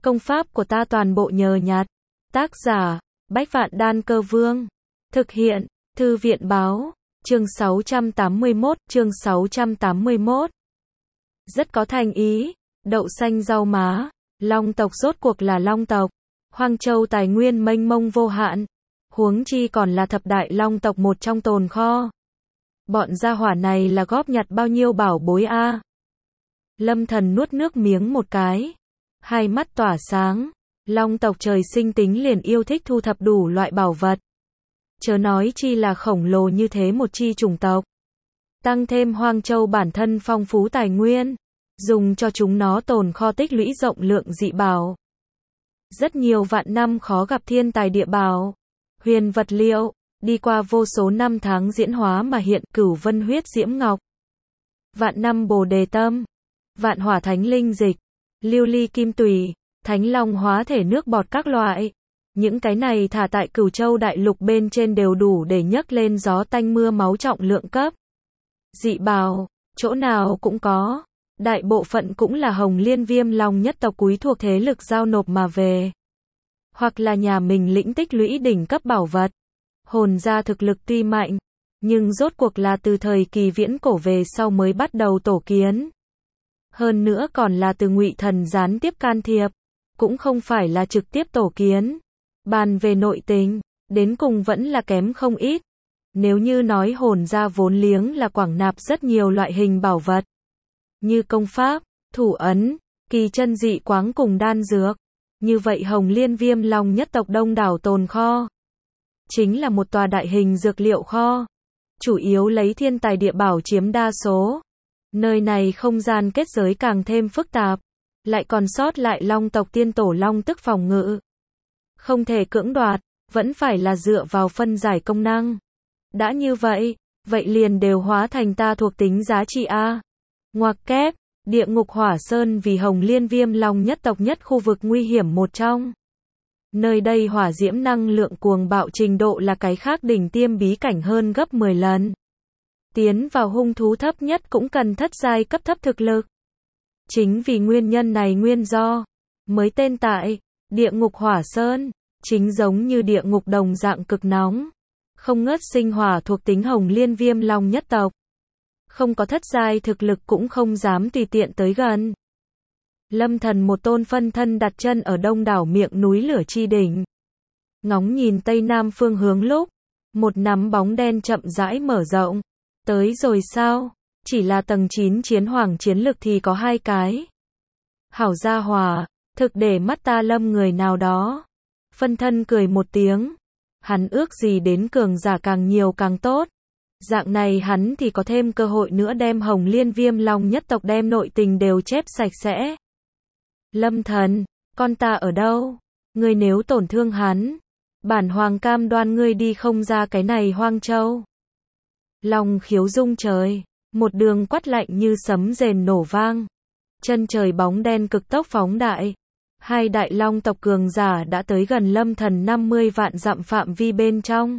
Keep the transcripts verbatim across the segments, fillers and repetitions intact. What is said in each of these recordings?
Công pháp của ta toàn bộ nhờ nhặt. Tác giả, Bách Vạn Đan Cơ Vương. Thực hiện, Thư viện Báo. Chương sáu trăm tám mươi mốt, chương sáu trăm tám mươi mốt. Rất có thành ý, đậu xanh rau má, Long tộc rốt cuộc là Long tộc. Hoang Châu tài nguyên mênh mông vô hạn, huống chi còn là thập đại Long tộc một trong tồn kho. Bọn gia hỏa này là góp nhặt bao nhiêu bảo bối a? À? Lâm Thần nuốt nước miếng một cái, hai mắt tỏa sáng. Long tộc trời sinh tính liền yêu thích thu thập đủ loại bảo vật. Chớ nói chi là khổng lồ như thế một chi chủng tộc. Tăng thêm Hoang Châu bản thân phong phú tài nguyên, dùng cho chúng nó tồn kho tích lũy rộng lượng dị bảo. Rất nhiều vạn năm khó gặp thiên tài địa bảo, huyền vật liệu, đi qua vô số năm tháng diễn hóa mà hiện cửu vân huyết diễm ngọc, vạn năm bồ đề tâm, vạn hỏa thánh linh dịch, lưu ly kim tùy, thánh long hóa thể nước bọt các loại. Những cái này thả tại Cửu Châu đại lục bên trên đều đủ để nhấc lên gió tanh mưa máu trọng lượng cấp. Dị bảo, chỗ nào cũng có. Đại bộ phận cũng là Hồng Liên Viêm Long nhất tộc quý thuộc thế lực giao nộp mà về. Hoặc là nhà mình lĩnh tích lũy đỉnh cấp bảo vật. Hồn gia thực lực tuy mạnh, nhưng rốt cuộc là từ thời kỳ viễn cổ về sau mới bắt đầu tổ kiến. Hơn nữa còn là từ Ngụy Thần gián tiếp can thiệp, cũng không phải là trực tiếp tổ kiến. Bàn về nội tình, đến cùng vẫn là kém không ít. Nếu như nói hồn gia vốn liếng là quảng nạp rất nhiều loại hình bảo vật, như công pháp, thủ ấn, kỳ chân dị quáng cùng đan dược, như vậy Hồng Liên Viêm Long nhất tộc đông đảo tồn kho chính là một tòa đại hình dược liệu kho, chủ yếu lấy thiên tài địa bảo chiếm đa số. Nơi này không gian kết giới càng thêm phức tạp, lại còn sót lại Long tộc tiên tổ Long tức phòng ngự. Không thể cưỡng đoạt, vẫn phải là dựa vào phân giải công năng. Đã như vậy, vậy liền đều hóa thành ta thuộc tính giá trị A. Ngoặc kép, địa ngục hỏa sơn vì Hồng Liên Viêm Long nhất tộc nhất khu vực nguy hiểm một trong. Nơi đây hỏa diễm năng lượng cuồng bạo trình độ là cái khác đỉnh tiêm bí cảnh hơn gấp mười lần. Tiến vào hung thú thấp nhất cũng cần thất giai cấp thấp thực lực. Chính vì nguyên nhân này nguyên do, mới tên tại địa ngục hỏa sơn, chính giống như địa ngục đồng dạng cực nóng, không ngớt sinh hỏa thuộc tính Hồng Liên Viêm Long nhất tộc. Không có thất giai thực lực cũng không dám tùy tiện tới gần. Lâm Thần một tôn phân thân đặt chân ở đông đảo miệng núi lửa chi đỉnh. Ngóng nhìn tây nam phương hướng lúc, một nắm bóng đen chậm rãi mở rộng. Tới rồi sao? Chỉ là tầng chín chiến hoàng chiến lực thì có hai cái. Hảo gia hòa, thực để mắt ta lâm người nào đó. Phân thân cười một tiếng. Hắn ước gì đến cường giả càng nhiều càng tốt. Dạng này hắn thì có thêm cơ hội nữa đem Hồng Liên Viêm Long nhất tộc đem nội tình đều chép sạch sẽ. Lâm Thần, con ta ở đâu? Ngươi nếu tổn thương hắn, bản hoàng cam đoan ngươi đi không ra cái này Hoang Châu. Long khiếu rung trời, một đường quát lạnh như sấm rền nổ vang. Chân trời bóng đen cực tốc phóng đại. Hai đại long tộc cường giả đã tới gần Lâm Thần năm mươi vạn dặm phạm vi bên trong.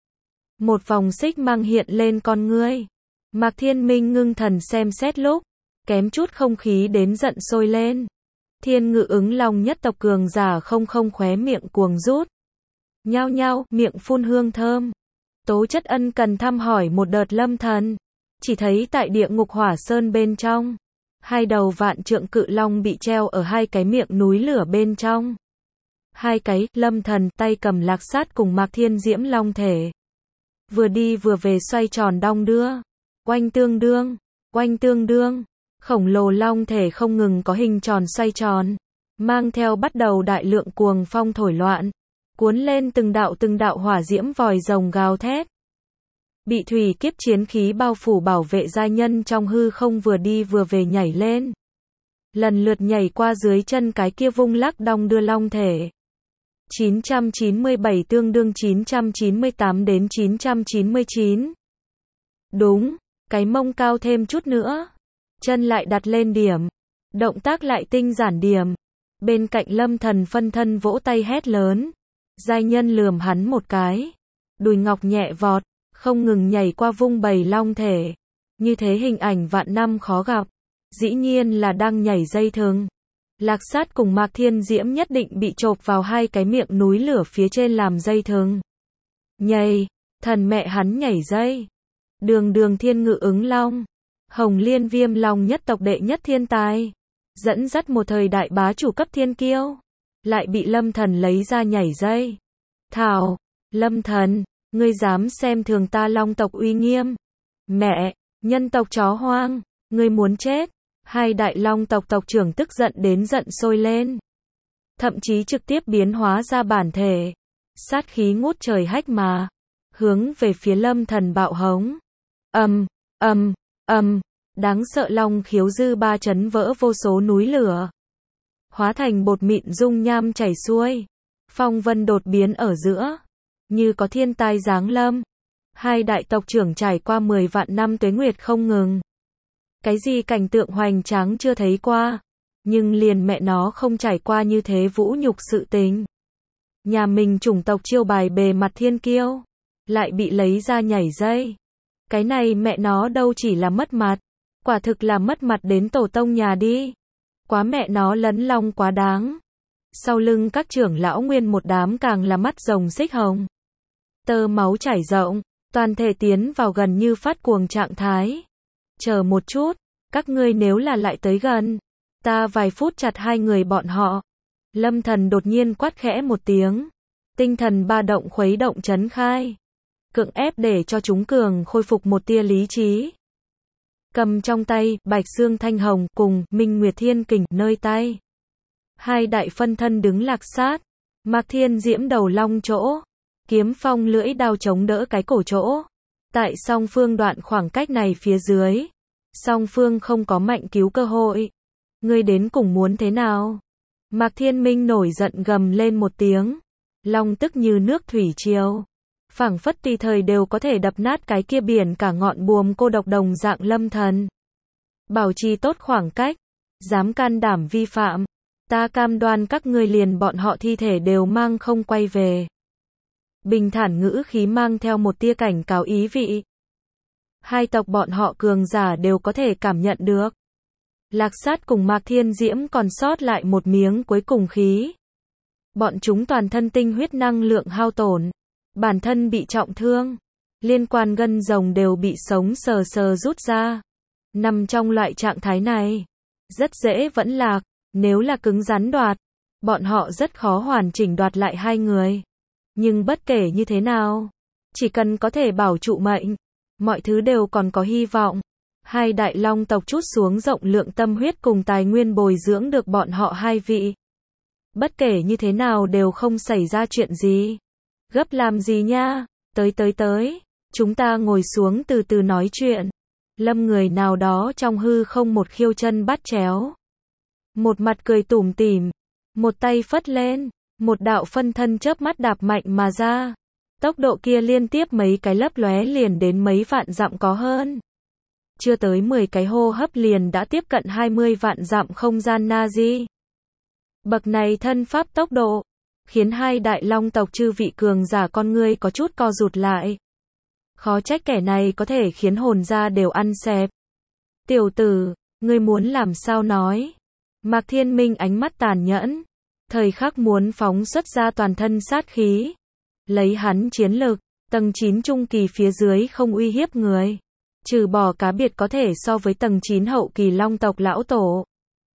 Một vòng xích mang hiện lên con ngươi. Mạc Thiên Minh ngưng thần xem xét lúc, kém chút không khí đến giận sôi lên. Thiên Ngự Ứng Long nhất tộc cường giả không không khóe miệng cuồng rút. Nhao nhao, miệng phun hương thơm. Tố Chất ân cần thăm hỏi một đợt Lâm Thần. Chỉ thấy tại địa ngục hỏa sơn bên trong, hai đầu vạn trượng cự long bị treo ở hai cái miệng núi lửa bên trong. Hai cái, Lâm Thần tay cầm Lạc Sát cùng Mạc Thiên Diễm Long thể. Vừa đi vừa về xoay tròn đong đưa. Oanh tương đương, oanh tương đương. Khổng lồ long thể không ngừng có hình tròn xoay tròn. Mang theo bắt đầu đại lượng cuồng phong thổi loạn. Cuốn lên từng đạo từng đạo hỏa diễm vòi rồng gào thét. Bị thủy kiếp chiến khí bao phủ bảo vệ giai nhân trong hư không vừa đi vừa về nhảy lên. Lần lượt nhảy qua dưới chân cái kia vung lắc đong đưa long thể. chín trăm chín mươi bảy tương đương chín trăm chín mươi tám đến chín trăm chín mươi chín. Đúng, cái mông cao thêm chút nữa. Chân lại đặt lên điểm. Động tác lại tinh giản điểm. Bên cạnh Lâm Thần phân thân vỗ tay hét lớn. Giai nhân lườm hắn một cái. Đùi ngọc nhẹ vọt, không ngừng nhảy qua vung bầy long thể. Như thế hình ảnh vạn năm khó gặp. Dĩ nhiên là đang nhảy dây thừng. Lạc Sát cùng Mạc Thiên Diễm nhất định bị chộp vào hai cái miệng núi lửa phía trên làm dây thừng. Nhảy, thần mẹ hắn nhảy dây. Đường đường thiên ngự ứng long. Hồng Liên Viêm Long nhất tộc đệ nhất thiên tài. Dẫn dắt một thời đại bá chủ cấp thiên kiêu. Lại bị Lâm Thần lấy ra nhảy dây. Thảo, Lâm Thần, ngươi dám xem thường ta long tộc uy nghiêm. Mẹ, nhân tộc chó hoang, ngươi muốn chết. Hai đại long tộc tộc trưởng tức giận đến giận sôi lên. Thậm chí trực tiếp biến hóa ra bản thể. Sát khí ngút trời hách mà. Hướng về phía Lâm Thần bạo hống. Ầm, ầm, ầm, đáng sợ long khiếu dư ba chấn vỡ vô số núi lửa. Hóa thành bột mịn dung nham chảy xuôi. Phong vân đột biến ở giữa. Như có thiên tai giáng lâm. Hai đại tộc trưởng trải qua mười vạn năm tuế nguyệt không ngừng. Cái gì cảnh tượng hoành tráng chưa thấy qua. Nhưng liền mẹ nó không trải qua như thế vũ nhục sự tình. Nhà mình chủng tộc chiêu bài bề mặt thiên kiêu. Lại bị lấy ra nhảy dây. Cái này mẹ nó đâu chỉ là mất mặt. Quả thực là mất mặt đến tổ tông nhà đi. Quá mẹ nó lấn long quá đáng. Sau lưng các trưởng lão nguyên một đám càng là mắt rồng xích hồng. Tơ máu chảy rộng. Toàn thể tiến vào gần như phát cuồng trạng thái. Chờ một chút. Các ngươi nếu là lại tới gần. Ta vài phút chặt hai người bọn họ. Lâm Thần đột nhiên quát khẽ một tiếng. Tinh thần ba động khuấy động chấn khai. Cưỡng ép để cho chúng cường khôi phục một tia lý trí. Cầm trong tay, Bạch Xương Thanh Hồng cùng Minh Nguyệt Thiên Kình nơi tay. Hai đại phân thân đứng Lạc Sát. Mạc Thiên Diễm đầu long chỗ. Kiếm Phong lưỡi đao chống đỡ cái cổ chỗ. Tại song phương đoạn khoảng cách này phía dưới. Song phương không có mạnh cứu cơ hội. Ngươi đến cùng muốn thế nào? Mạc Thiên Minh nổi giận gầm lên một tiếng. Long tức như nước thủy triều. Phảng phất tùy thời đều có thể đập nát cái kia biển cả ngọn buồm cô độc đồng dạng Lâm Thần. Bảo trì tốt khoảng cách. Dám can đảm vi phạm. Ta cam đoan các ngươi liền bọn họ thi thể đều mang không quay về. Bình thản ngữ khí mang theo một tia cảnh cáo ý vị. Hai tộc bọn họ cường giả đều có thể cảm nhận được. Lạc Sát cùng Mạc Thiên Diễm còn sót lại một miếng cuối cùng khí. Bọn chúng toàn thân tinh huyết năng lượng hao tổn. Bản thân bị trọng thương. Liên quan gân rồng đều bị sống sờ sờ rút ra. Nằm trong loại trạng thái này. Rất dễ vẫn lạc. Nếu là cứng rắn đoạt. Bọn họ rất khó hoàn chỉnh đoạt lại hai người. Nhưng bất kể như thế nào. Chỉ cần có thể bảo trụ mệnh. Mọi thứ đều còn có hy vọng. Hai đại long tộc trút xuống rộng lượng tâm huyết cùng tài nguyên bồi dưỡng được bọn họ hai vị. Bất kể như thế nào đều không xảy ra chuyện gì. Gấp làm gì nha? Tới tới tới. Chúng ta ngồi xuống từ từ nói chuyện. Lâm người nào đó trong hư không một khiêu chân bắt chéo. Một mặt cười tủm tỉm. Một tay phất lên. Một đạo phân thân chớp mắt đạp mạnh mà ra. Tốc độ kia liên tiếp mấy cái lấp lóe liền đến mấy vạn dặm có hơn. Chưa tới mười cái hô hấp liền đã tiếp cận hai mươi vạn dặm không gian Nazi. Bậc này thân pháp tốc độ, khiến hai đại long tộc chư vị cường giả con ngươi có chút co rụt lại. Khó trách kẻ này có thể khiến hồn ra đều ăn xẹp. Tiểu tử, ngươi muốn làm sao nói? Mạc Thiên Minh ánh mắt tàn nhẫn, thời khắc muốn phóng xuất ra toàn thân sát khí. Lấy hắn chiến lực, tầng chín trung kỳ phía dưới không uy hiếp người. Trừ bỏ cá biệt có thể so với tầng chín hậu kỳ long tộc lão tổ.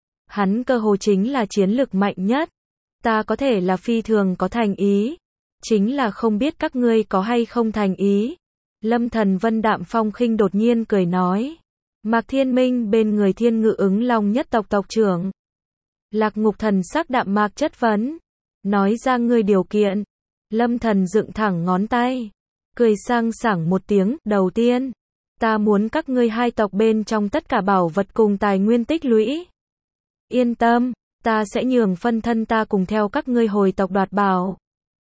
Hắn cơ hồ chính là chiến lực mạnh nhất. Ta có thể là phi thường có thành ý. Chính là không biết các ngươi có hay không thành ý. Lâm Thần Vân đạm phong khinh đột nhiên cười nói. Mạc Thiên Minh bên người thiên ngự ứng long nhất tộc tộc trưởng. Lạc Ngục Thần sắc đạm mạc chất vấn. Nói ra ngươi điều kiện. Lâm Thần dựng thẳng ngón tay. Cười sang sảng một tiếng. Đầu tiên. Ta muốn các ngươi hai tộc bên trong tất cả bảo vật cùng tài nguyên tích lũy. Yên tâm, ta sẽ nhường phân thân ta cùng theo các ngươi hồi tộc đoạt bảo.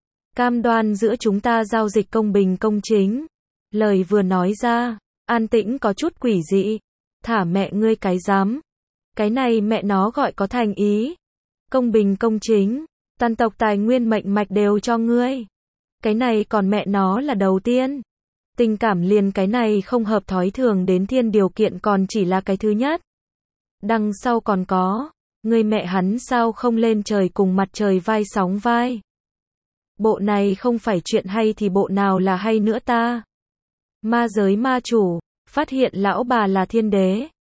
Cam đoan giữa chúng ta giao dịch công bình công chính. Lời vừa nói ra, an tĩnh có chút quỷ dị. Thả mẹ ngươi cái dám. Cái này mẹ nó gọi có thành ý. Công bình công chính, toàn tộc tài nguyên mệnh mạch đều cho ngươi. Cái này còn mẹ nó là đầu tiên. Tình cảm liền cái này không hợp thói thường đến thiên điều kiện còn chỉ là cái thứ nhất. Đằng sau còn có, Người mẹ hắn sao không lên trời cùng mặt trời vai sóng vai? Bộ này không phải chuyện hay thì bộ nào là hay nữa ta? Ma giới ma chủ, phát hiện lão bà là thiên đế.